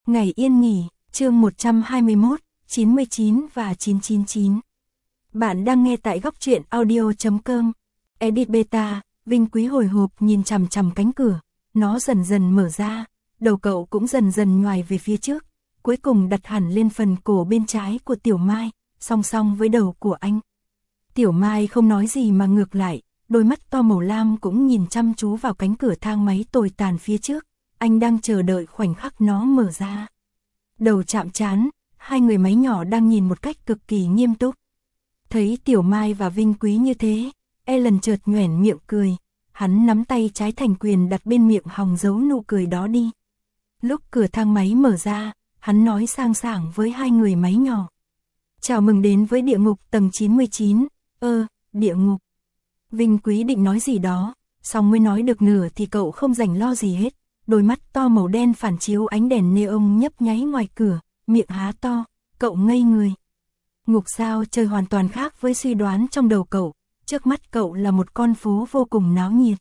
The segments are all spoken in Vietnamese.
Ngày yên nghỉ, chương 121, 99 và 999. Bạn đang nghe tại góc truyện audio.com. Edit beta, Vinh Quý hồi hộp nhìn chằm chằm cánh cửa, nó dần dần mở ra, đầu cậu cũng dần dần nhoài về phía trước, cuối cùng đặt hẳn lên phần cổ bên trái của Tiểu Mai, song song với đầu của anh. Tiểu Mai không nói gì mà ngược lại, đôi mắt to màu lam cũng nhìn chăm chú vào cánh cửa thang máy tồi tàn phía trước, anh đang chờ đợi khoảnh khắc nó mở ra. Đầu chạm trán, hai người máy nhỏ đang nhìn một cách cực kỳ nghiêm túc. Thấy Tiểu Mai và Vinh Quý như thế, Ellen chợt nhoẻn miệng cười, hắn nắm tay trái thành quyền đặt bên miệng hòng giấu nụ cười đó đi. Lúc cửa thang máy mở ra, hắn nói sang sảng với hai người máy nhỏ. Chào mừng đến với địa ngục tầng 99, địa ngục. Vinh Quý định nói gì đó, xong mới nói được nửa thì cậu không rảnh lo gì hết. Đôi mắt to màu đen phản chiếu ánh đèn neon nhấp nháy ngoài cửa, miệng há to, cậu ngây người. Ngục sao chơi hoàn toàn khác với suy đoán trong đầu cậu, trước mắt cậu là một con phố vô cùng náo nhiệt.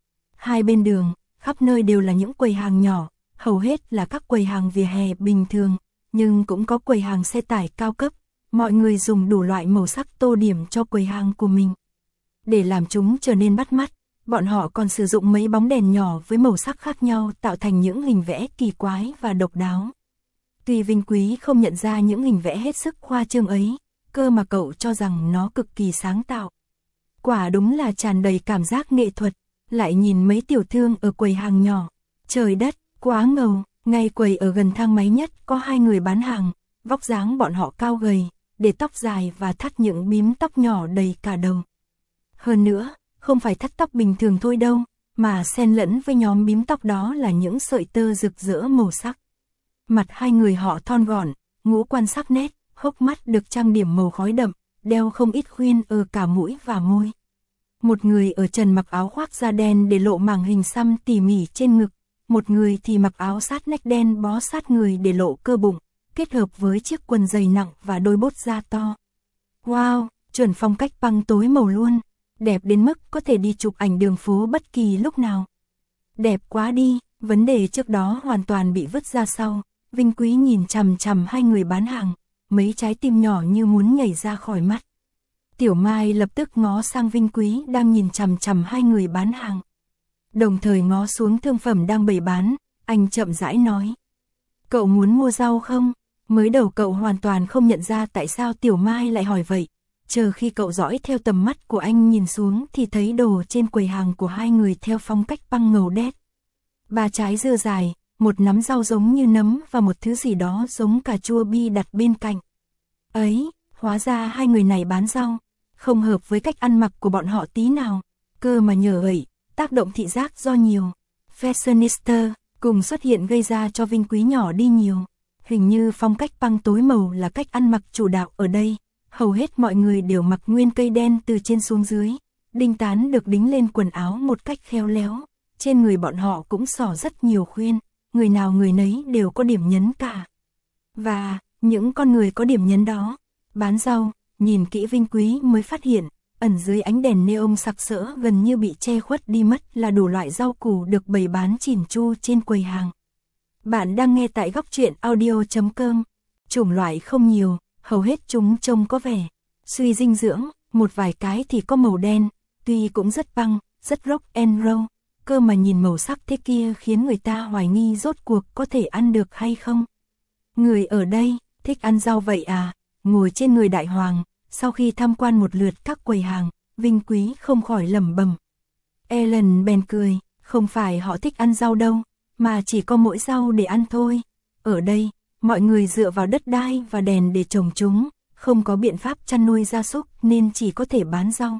Hai bên đường, khắp nơi đều là những quầy hàng nhỏ, hầu hết là các quầy hàng vỉa hè bình thường, nhưng cũng có quầy hàng xe tải cao cấp, mọi người dùng đủ loại màu sắc tô điểm cho quầy hàng của mình. Để làm chúng trở nên bắt mắt, bọn họ còn sử dụng mấy bóng đèn nhỏ với màu sắc khác nhau tạo thành những hình vẽ kỳ quái và độc đáo. Tuy Vinh Quý không nhận ra những hình vẽ hết sức khoa trương ấy, cơ mà cậu cho rằng nó cực kỳ sáng tạo. Quả đúng là tràn đầy cảm giác nghệ thuật, lại nhìn mấy tiểu thương ở quầy hàng nhỏ. Trời đất, quá ngầu, ngay quầy ở gần thang máy nhất có hai người bán hàng, vóc dáng bọn họ cao gầy, để tóc dài và thắt những bím tóc nhỏ đầy cả đầu. Hơn nữa, không phải thắt tóc bình thường thôi đâu, mà xen lẫn với nhóm bím tóc đó là những sợi tơ rực rỡ màu sắc. Mặt hai người họ thon gọn, ngũ quan sắc nét, hốc mắt được trang điểm màu khói đậm, đeo không ít khuyên ở cả mũi và môi. Một người ở trần mặc áo khoác da đen để lộ màng hình xăm tỉ mỉ trên ngực, một người thì mặc áo sát nách đen bó sát người để lộ cơ bụng, kết hợp với chiếc quần dày nặng và đôi bốt da to. Wow, chuẩn phong cách băng tối màu luôn. Đẹp đến mức có thể đi chụp ảnh đường phố bất kỳ lúc nào. Đẹp quá đi, vấn đề trước đó hoàn toàn bị vứt ra sau. Vinh Quý nhìn chằm chằm hai người bán hàng, mấy trái tim nhỏ như muốn nhảy ra khỏi mắt. Tiểu Mai lập tức ngó sang Vinh Quý đang nhìn chằm chằm hai người bán hàng. Đồng thời ngó xuống thương phẩm đang bày bán, anh chậm rãi nói. Cậu muốn mua rau không? Mới đầu cậu hoàn toàn không nhận ra tại sao Tiểu Mai lại hỏi vậy. Chờ khi cậu dõi theo tầm mắt của anh nhìn xuống thì thấy đồ trên quầy hàng của hai người theo phong cách băng ngầu đét. Ba trái dưa dài, một nắm rau giống như nấm và một thứ gì đó giống cà chua bi đặt bên cạnh. Ấy, hóa ra hai người này bán rau, không hợp với cách ăn mặc của bọn họ tí nào, cơ mà nhờ vậy, tác động thị giác do nhiều fashionista cùng xuất hiện gây ra cho Vinh Quý nhỏ đi nhiều. Hình như phong cách băng tối màu là cách ăn mặc chủ đạo ở đây. Hầu hết mọi người đều mặc nguyên cây đen từ trên xuống dưới, đinh tán được đính lên quần áo một cách khéo léo, trên người bọn họ cũng xỏ rất nhiều khuyên, người nào người nấy đều có điểm nhấn cả. Và, những con người có điểm nhấn đó, bán rau, nhìn kỹ Vinh Quý mới phát hiện, ẩn dưới ánh đèn neon sặc sỡ gần như bị che khuất đi mất là đủ loại rau củ được bày bán chỉn chu trên quầy hàng. Bạn đang nghe tại góc truyện audio.com, chủng loại không nhiều. Hầu hết chúng trông có vẻ suy dinh dưỡng, một vài cái thì có màu đen, tuy cũng rất băng, rất rock and roll, cơ mà nhìn màu sắc thế kia khiến người ta hoài nghi rốt cuộc có thể ăn được hay không. Người ở đây, thích ăn rau vậy à, ngồi trên người đại hoàng, sau khi tham quan một lượt các quầy hàng, Vinh Quý không khỏi lẩm bẩm. Ellen bèn cười, không phải họ thích ăn rau đâu, mà chỉ có mỗi rau để ăn thôi, ở đây. Mọi người dựa vào đất đai và đèn để trồng chúng, không có biện pháp chăn nuôi gia súc nên chỉ có thể bán rau.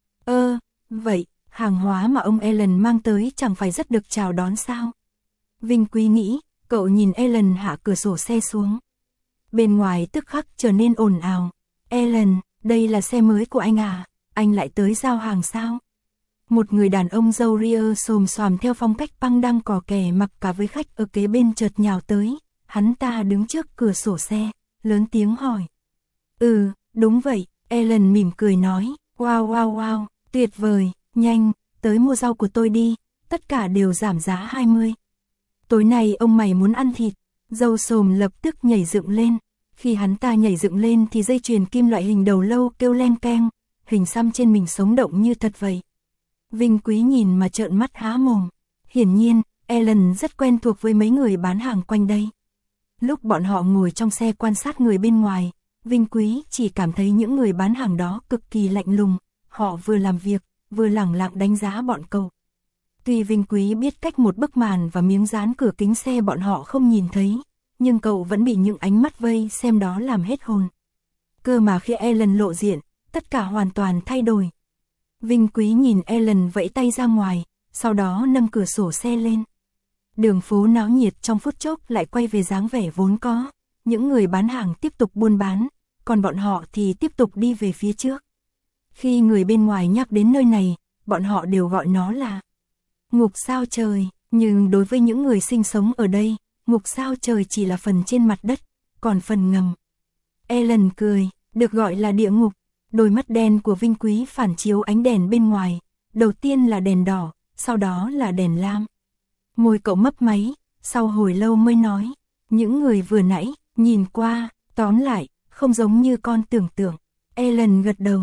Vậy, hàng hóa mà ông Ellen mang tới chẳng phải rất được chào đón sao? Vinh Quý nghĩ, cậu nhìn Ellen hạ cửa sổ xe xuống. Bên ngoài tức khắc trở nên ồn ào. Ellen, đây là xe mới của anh à? Anh lại tới giao hàng sao? Một người đàn ông râu ria xồm xoàm theo phong cách băng đang cò kè mặc cả với khách ở kế bên chợt nhào tới. Hắn ta đứng trước cửa sổ xe, lớn tiếng hỏi. Đúng vậy, Ellen mỉm cười nói. Wow, tuyệt vời, nhanh, tới mua rau của tôi đi, tất cả đều giảm giá 20. Tối nay ông mày muốn ăn thịt, Dâu xồm lập tức nhảy dựng lên. Khi hắn ta nhảy dựng lên thì dây chuyền kim loại hình đầu lâu kêu len keng, hình xăm trên mình sống động như thật vậy. Vinh Quý nhìn mà trợn mắt há mồm. Hiển nhiên, Ellen rất quen thuộc với mấy người bán hàng quanh đây. Lúc bọn họ ngồi trong xe quan sát người bên ngoài, Vinh Quý chỉ cảm thấy những người bán hàng đó cực kỳ lạnh lùng, họ vừa làm việc, vừa lẳng lặng đánh giá bọn cậu. Tuy Vinh Quý biết cách một bức màn và miếng dán cửa kính xe bọn họ không nhìn thấy, nhưng cậu vẫn bị những ánh mắt vây xem đó làm hết hồn. Cơ mà khi Ellen lộ diện, tất cả hoàn toàn thay đổi. Vinh Quý nhìn Ellen vẫy tay ra ngoài, sau đó nâng cửa sổ xe lên. Đường phố náo nhiệt trong phút chốc lại quay về dáng vẻ vốn có, những người bán hàng tiếp tục buôn bán, còn bọn họ thì tiếp tục đi về phía trước. Khi người bên ngoài nhắc đến nơi này, bọn họ đều gọi nó là ngục sao trời, nhưng đối với những người sinh sống ở đây, ngục sao trời chỉ là phần trên mặt đất, còn phần ngầm. Ellen cười, được gọi là địa ngục. Đôi mắt đen của Vinh Quý phản chiếu ánh đèn bên ngoài, đầu tiên là đèn đỏ, sau đó là đèn lam. Môi cậu mấp máy, sau hồi lâu mới nói, những người vừa nãy, nhìn qua, tóm lại, không giống như con tưởng tượng. Ellen gật đầu,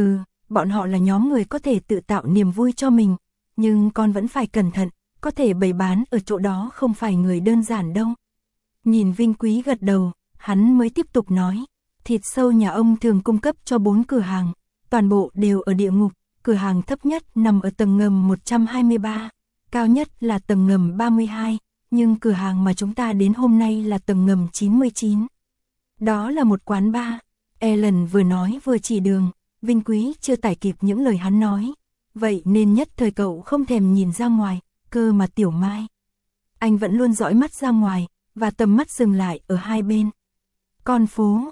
bọn họ là nhóm người có thể tự tạo niềm vui cho mình, nhưng con vẫn phải cẩn thận, có thể bày bán ở chỗ đó không phải người đơn giản đâu. Nhìn Vinh Quý gật đầu, hắn mới tiếp tục nói, thịt sâu nhà ông thường cung cấp cho 4 cửa hàng, toàn bộ đều ở địa ngục, cửa hàng thấp nhất nằm ở tầng ngầm 123, cao nhất là tầng ngầm 32, nhưng cửa hàng mà chúng ta đến hôm nay là tầng ngầm 99. Đó là một quán bar. Ellen vừa nói vừa chỉ đường, Vinh Quý chưa tải kịp những lời hắn nói, vậy nên nhất thời cậu không thèm nhìn ra ngoài, cơ mà Tiểu Mai. Anh vẫn luôn dõi mắt ra ngoài, và tầm mắt dừng lại ở hai bên. Con phố,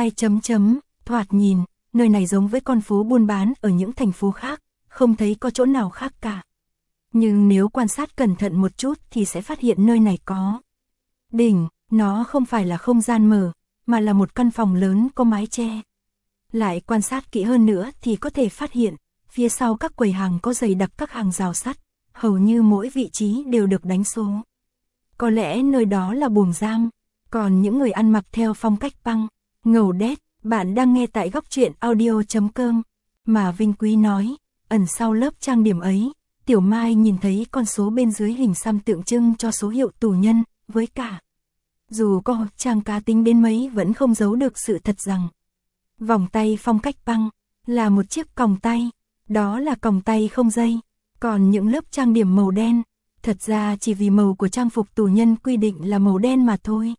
thoạt nhìn, nơi này giống với con phố buôn bán ở những thành phố khác, không thấy có chỗ nào khác cả. Nhưng nếu quan sát cẩn thận một chút thì sẽ phát hiện nơi này có đỉnh, nó không phải là không gian mở, mà là một căn phòng lớn có mái che. Lại quan sát kỹ hơn nữa thì có thể phát hiện, phía sau các quầy hàng có dày đặc các hàng rào sắt, hầu như mỗi vị trí đều được đánh số. Có lẽ nơi đó là buồng giam, còn những người ăn mặc theo phong cách punk, ngầu đét, bạn đang nghe tại góc truyện audio.com, mà Vinh Quý nói, ẩn sau lớp trang điểm ấy, Tiểu Mai nhìn thấy con số bên dưới hình xăm tượng trưng cho số hiệu tù nhân, với cả. Dù có trang cá tính đến mấy vẫn không giấu được sự thật rằng, vòng tay phong cách punk, là một chiếc còng tay, đó là còng tay không dây, còn những lớp trang điểm màu đen, thật ra chỉ vì màu của trang phục tù nhân quy định là màu đen mà thôi.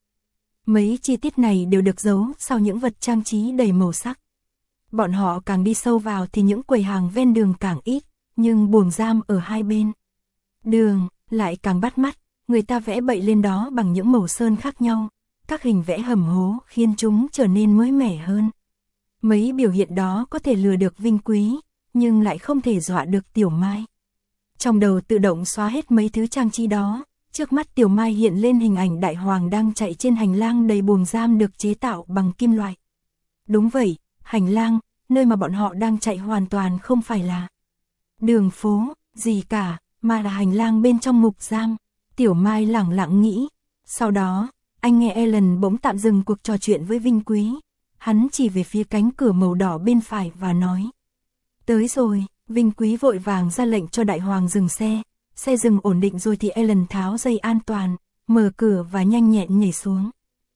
Mấy chi tiết này đều được giấu sau những vật trang trí đầy màu sắc. Bọn họ càng đi sâu vào thì những quầy hàng ven đường càng ít, nhưng buồng giam ở hai bên đường lại càng bắt mắt, người ta vẽ bậy lên đó bằng những màu sơn khác nhau, các hình vẽ hầm hố khiến chúng trở nên mới mẻ hơn. Mấy biểu hiện đó có thể lừa được Vinh Quý, nhưng lại không thể dọa được Tiểu Mai. Trong đầu tự động xóa hết mấy thứ trang trí đó, trước mắt Tiểu Mai hiện lên hình ảnh Đại Hoàng đang chạy trên hành lang đầy buồng giam được chế tạo bằng kim loại. Đúng vậy, hành lang, nơi mà bọn họ đang chạy hoàn toàn không phải là đường phố, gì cả, mà là hành lang bên trong ngục giam. Tiểu Mai lẳng lặng nghĩ. Sau đó, anh nghe Ellen bỗng tạm dừng cuộc trò chuyện với Vinh Quý. Hắn chỉ về phía cánh cửa màu đỏ bên phải và nói. Tới rồi, Vinh Quý vội vàng ra lệnh cho Đại Hoàng dừng xe. Xe dừng ổn định rồi thì Ellen tháo dây an toàn, mở cửa và nhanh nhẹn nhảy xuống.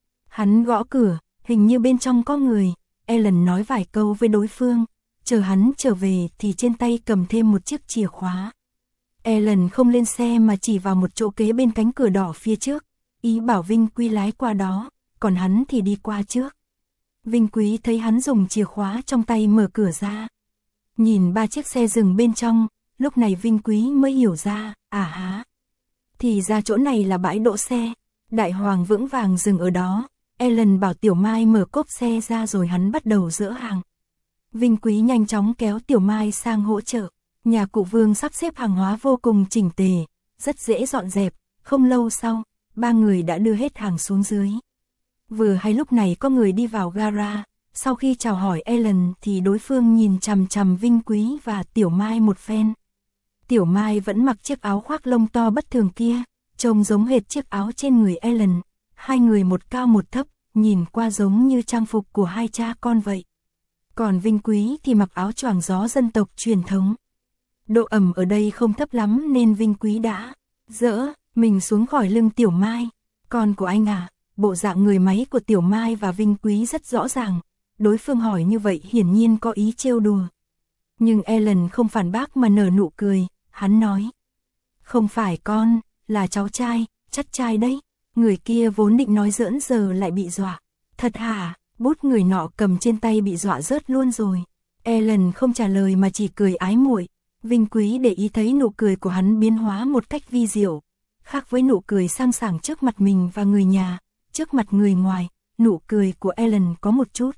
Hắn gõ cửa, hình như bên trong có người. Ellen nói vài câu với đối phương. Chờ hắn trở về thì trên tay cầm thêm một chiếc chìa khóa. Ellen không lên xe mà chỉ vào một chỗ kế bên cánh cửa đỏ phía trước, ý bảo Vinh Quý lái qua đó, còn hắn thì đi qua trước. Vinh Quý thấy hắn dùng chìa khóa trong tay mở cửa ra. Nhìn 3 chiếc xe dừng bên trong, lúc này Vinh Quý mới hiểu ra, thì ra chỗ này là bãi đỗ xe. Đại Hoàng vững vàng dừng ở đó, Ellen bảo Tiểu Mai mở cốp xe ra rồi hắn bắt đầu dỡ hàng. Vinh Quý nhanh chóng kéo Tiểu Mai sang hỗ trợ. Nhà cụ Vương sắp xếp hàng hóa vô cùng chỉnh tề, rất dễ dọn dẹp, không lâu sau, 3 người đã đưa hết hàng xuống dưới. Vừa hay lúc này có người đi vào gara, sau khi chào hỏi Ellen thì đối phương nhìn chằm chằm Vinh Quý và Tiểu Mai một phen. Tiểu Mai vẫn mặc chiếc áo khoác lông to bất thường kia, trông giống hệt chiếc áo trên người Ellen, hai người một cao một thấp, nhìn qua giống như trang phục của hai cha con vậy. Còn Vinh Quý thì mặc áo choàng gió dân tộc truyền thống. Độ ẩm ở đây không thấp lắm nên Vinh Quý đã dỡ mình xuống khỏi lưng Tiểu Mai. Con của anh à? Bộ dạng người máy của Tiểu Mai và Vinh Quý rất rõ ràng. Đối phương hỏi như vậy hiển nhiên có ý trêu đùa. Nhưng Ellen không phản bác mà nở nụ cười, hắn nói. Không phải con, là cháu trai, chắc trai đấy. Người kia vốn định nói giỡn giờ lại bị dọa. Thật hả? Bút người nọ cầm trên tay bị dọa rớt luôn rồi. Ellen không trả lời mà chỉ cười ái muội. Vinh Quý để ý thấy nụ cười của hắn biến hóa một cách vi diệu. Khác với nụ cười sang sảng trước mặt mình và người nhà, trước mặt người ngoài, nụ cười của Ellen có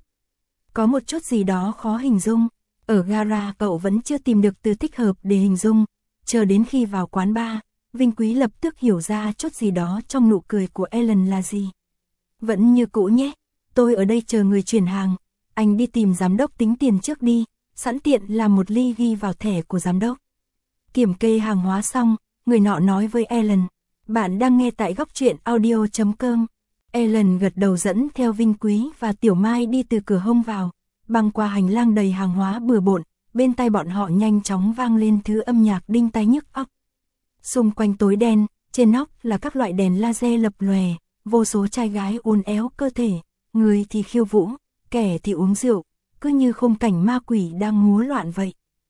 một chút gì đó khó hình dung. Ở gara cậu vẫn chưa tìm được từ thích hợp để hình dung. Chờ đến khi vào quán bar, Vinh Quý lập tức hiểu ra chút gì đó trong nụ cười của Ellen là gì. Vẫn như cũ nhé, tôi ở đây chờ người chuyển hàng, anh đi tìm giám đốc tính tiền trước đi, sẵn tiện làm một ly ghi vào thẻ của giám đốc. Kiểm kê hàng hóa xong, người nọ nói với Ellen, bạn đang nghe tại góc truyện audio.com. Ellen gật đầu dẫn theo Vinh Quý và Tiểu Mai đi từ cửa hông vào, băng qua hành lang đầy hàng hóa bừa bộn, bên tai bọn họ nhanh chóng vang lên thứ âm nhạc đinh tai nhức óc. Xung quanh tối đen, trên nóc là các loại đèn laser lập lòe, vô số trai gái uốn éo cơ thể, người thì khiêu vũ, kẻ thì uống rượu, cứ như khung cảnh ma quỷ đang múa loạn vậy.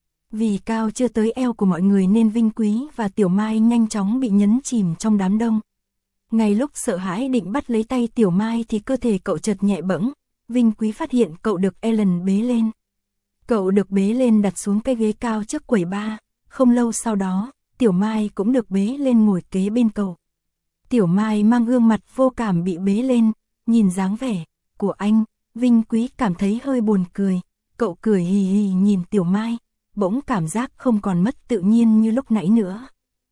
Vì cao chưa tới eo của mọi người nên Vinh Quý và Tiểu Mai nhanh chóng bị nhấn chìm trong đám đông. Ngay lúc sợ hãi định bắt lấy tay Tiểu Mai thì cơ thể cậu chợt nhẹ bẫng, Vinh Quý phát hiện cậu được Ellen bế lên. Cậu được bế lên đặt xuống cái ghế cao trước quầy bar, không lâu sau đó, Tiểu Mai cũng được bế lên ngồi kế bên cậu. Tiểu Mai mang gương mặt vô cảm bị bế lên, nhìn dáng vẻ của anh, Vinh Quý cảm thấy hơi buồn cười, cậu cười hì hì nhìn Tiểu Mai, bỗng cảm giác không còn mất tự nhiên như lúc nãy nữa.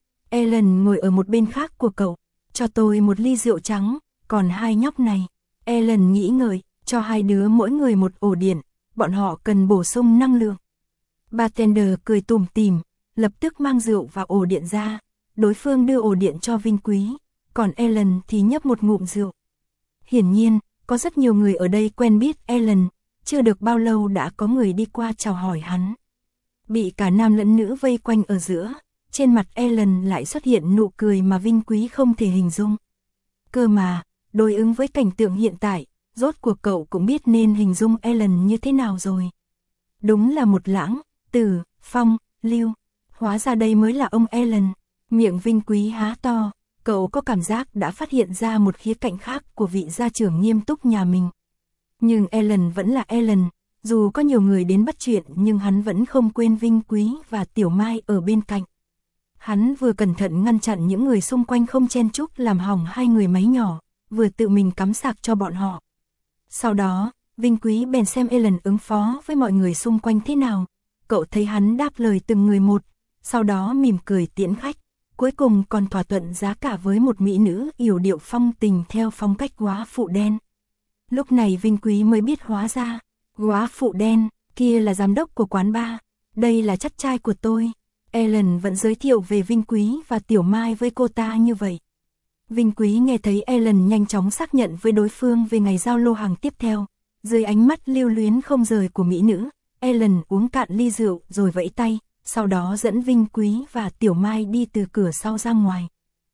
Ellen ngồi ở một bên khác của cậu, cho tôi một ly rượu trắng, còn hai nhóc này, Ellen nghĩ ngợi, cho hai đứa mỗi người một ổ điện, bọn họ cần bổ sung năng lượng. Bartender cười tủm tỉm, lập tức mang rượu và ổ điện ra, đối phương đưa ổ điện cho Vinh Quý, còn Ellen thì nhấp một ngụm rượu. Hiển nhiên, có rất nhiều người ở đây quen biết Ellen, chưa được bao lâu đã có người đi qua chào hỏi hắn. Bị cả nam lẫn nữ vây quanh ở giữa, trên mặt Ellen lại xuất hiện nụ cười mà Vinh Quý không thể hình dung. Cơ mà, đối ứng với cảnh tượng hiện tại, rốt cuộc cậu cũng biết nên hình dung Ellen như thế nào rồi. Đúng là một lãng, tử, phong, lưu, hóa ra đây mới là ông Ellen. Miệng Vinh Quý há to, cậu có cảm giác đã phát hiện ra một khía cạnh khác của vị gia trưởng nghiêm túc nhà mình. Nhưng Ellen vẫn là Ellen, dù có nhiều người đến bắt chuyện nhưng hắn vẫn không quên Vinh Quý và Tiểu Mai ở bên cạnh. Hắn vừa cẩn thận ngăn chặn những người xung quanh không chen chúc làm hỏng hai người máy nhỏ, vừa tự mình cắm sạc cho bọn họ. Sau đó, Vinh Quý bèn xem Ellen ứng phó với mọi người xung quanh thế nào. Cậu thấy hắn đáp lời từng người một, sau đó mỉm cười tiễn khách, cuối cùng còn thỏa thuận giá cả với một mỹ nữ yểu điệu phong tình theo phong cách góa phụ đen. Lúc này Vinh Quý mới biết hóa ra, góa phụ đen kia là giám đốc của quán bar, đây là chắc trai của tôi. Ellen vẫn giới thiệu về Vinh Quý và Tiểu Mai với cô ta như vậy. Vinh Quý nghe thấy Ellen nhanh chóng xác nhận với đối phương về ngày giao lô hàng tiếp theo. Dưới ánh mắt lưu luyến không rời của mỹ nữ, Ellen uống cạn ly rượu rồi vẫy tay, sau đó dẫn Vinh Quý và Tiểu Mai đi từ cửa sau ra ngoài.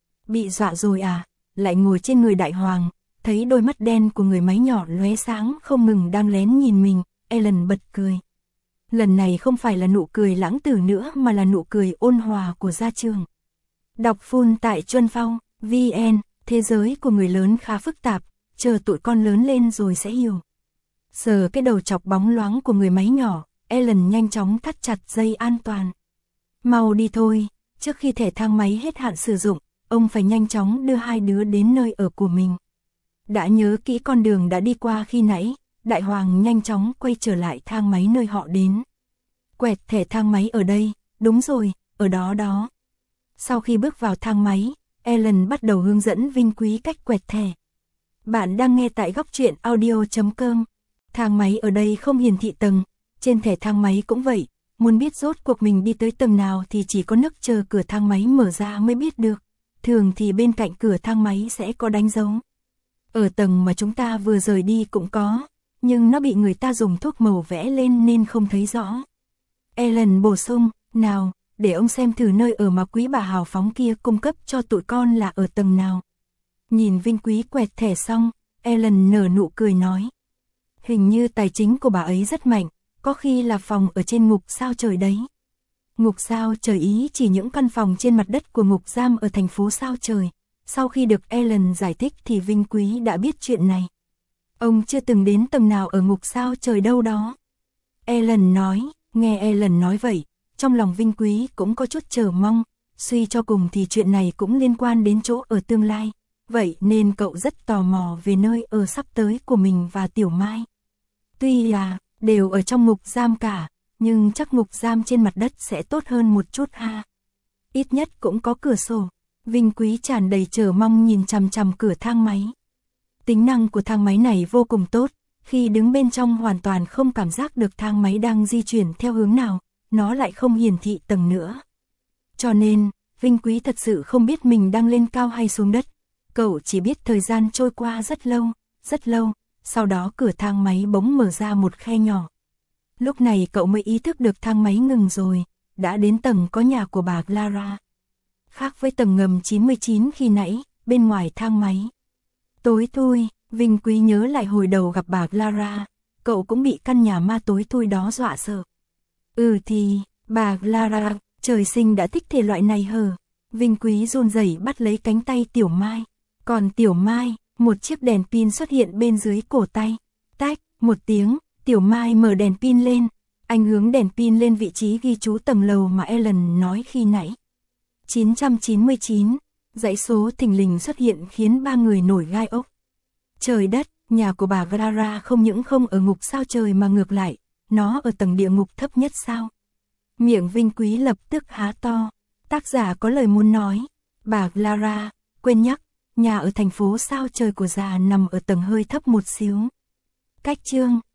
Bị dọa rồi à? Lại ngồi trên người đại hoàng, thấy đôi mắt đen của người máy nhỏ lóe sáng không ngừng đang lén nhìn mình, Ellen bật cười. Lần này không phải là nụ cười lãng tử nữa mà là nụ cười ôn hòa của gia trưởng. Đọc full tại Chuân Phong, VN, thế giới của người lớn khá phức tạp, chờ tụi con lớn lên rồi sẽ hiểu. Sờ cái đầu chọc bóng loáng của người máy nhỏ, Ellen nhanh chóng thắt chặt dây an toàn. Mau đi thôi, trước khi thẻ thang máy hết hạn sử dụng, ông phải nhanh chóng đưa hai đứa đến nơi ở của mình. Đã nhớ kỹ con đường đã đi qua khi nãy, Đại Hoàng nhanh chóng quay trở lại thang máy nơi họ đến. Quẹt thẻ thang máy ở đây, đúng rồi, ở đó đó. Sau khi bước vào thang máy, Ellen bắt đầu hướng dẫn Vinh Quý cách quẹt thẻ. Bạn đang nghe tại góc truyện audio.com. Thang máy ở đây không hiển thị tầng, trên thẻ thang máy cũng vậy, muốn biết rốt cuộc mình đi tới tầng nào thì chỉ có nấc chờ cửa thang máy mở ra mới biết được, thường thì bên cạnh cửa thang máy sẽ có đánh dấu. Ở tầng mà chúng ta vừa rời đi cũng có, nhưng nó bị người ta dùng thuốc màu vẽ lên nên không thấy rõ. Ellen bổ sung, nào, để ông xem thử nơi ở mà quý bà hào phóng kia cung cấp cho tụi con là ở tầng nào. Nhìn Vinh Quý quẹt thẻ xong, Ellen nở nụ cười nói. Hình như tài chính của bà ấy rất mạnh, có khi là phòng ở trên ngục sao trời đấy. Ngục sao trời ý chỉ những căn phòng trên mặt đất của ngục giam ở thành phố sao trời. Sau khi được Ellen giải thích thì Vinh Quý đã biết chuyện này. Ông chưa từng đến tầng nào ở ngục sao trời đâu đó. Ellen nói, nghe Ellen nói vậy, trong lòng Vinh Quý cũng có chút chờ mong, suy cho cùng thì chuyện này cũng liên quan đến chỗ ở tương lai, vậy nên cậu rất tò mò về nơi ở sắp tới của mình và Tiểu Mai. Tuy là đều ở trong ngục giam cả, nhưng chắc ngục giam trên mặt đất sẽ tốt hơn một chút ha. Ít nhất cũng có cửa sổ. Vinh Quý tràn đầy chờ mong nhìn chằm chằm cửa thang máy. Tính năng của thang máy này vô cùng tốt, khi đứng bên trong hoàn toàn không cảm giác được thang máy đang di chuyển theo hướng nào, nó lại không hiển thị tầng nữa. Cho nên, Vinh Quý thật sự không biết mình đang lên cao hay xuống đất, cậu chỉ biết thời gian trôi qua rất lâu, sau đó cửa thang máy bỗng mở ra một khe nhỏ. Lúc này cậu mới ý thức được thang máy ngừng rồi, đã đến tầng có nhà của bà Clara. Khác với tầng ngầm 99 khi nãy, bên ngoài thang máy tối thui, Vinh Quý nhớ lại hồi đầu gặp bà Clara, cậu cũng bị căn nhà ma tối thui đó dọa sợ. Thì, bà Clara, trời sinh đã thích thể loại này hờ. Vinh Quý run rẩy bắt lấy cánh tay Tiểu Mai. Còn Tiểu Mai, một chiếc đèn pin xuất hiện bên dưới cổ tay. Tách, một tiếng, Tiểu Mai mở đèn pin lên. Anh hướng đèn pin lên vị trí ghi chú tầng lầu mà Ellen nói khi nãy. 999, dãy số thình lình xuất hiện khiến ba người nổi gai ốc. Trời đất, nhà của bà Clara không những không ở ngục sao trời mà ngược lại, nó ở tầng địa ngục thấp nhất sao? Miệng Vinh Quý lập tức há to. Tác giả có lời muốn nói. Bà Clara, quên nhắc, nhà ở thành phố sao trời của già nằm ở tầng hơi thấp một xíu. Cách chương